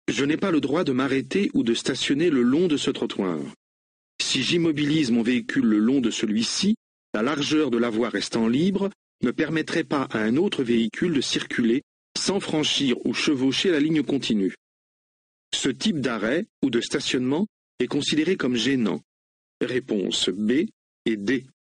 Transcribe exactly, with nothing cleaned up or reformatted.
Je n'ai pas le droit de m'arrêter ou de stationner le long de ce trottoir. Si j'immobilise mon véhicule le long de celui-ci, la largeur de la voie restant libre ne permettrait pas à un autre véhicule de circuler sans franchir ou chevaucher la ligne continue. Ce type d'arrêt ou de stationnement est considéré comme gênant. Réponse B et D.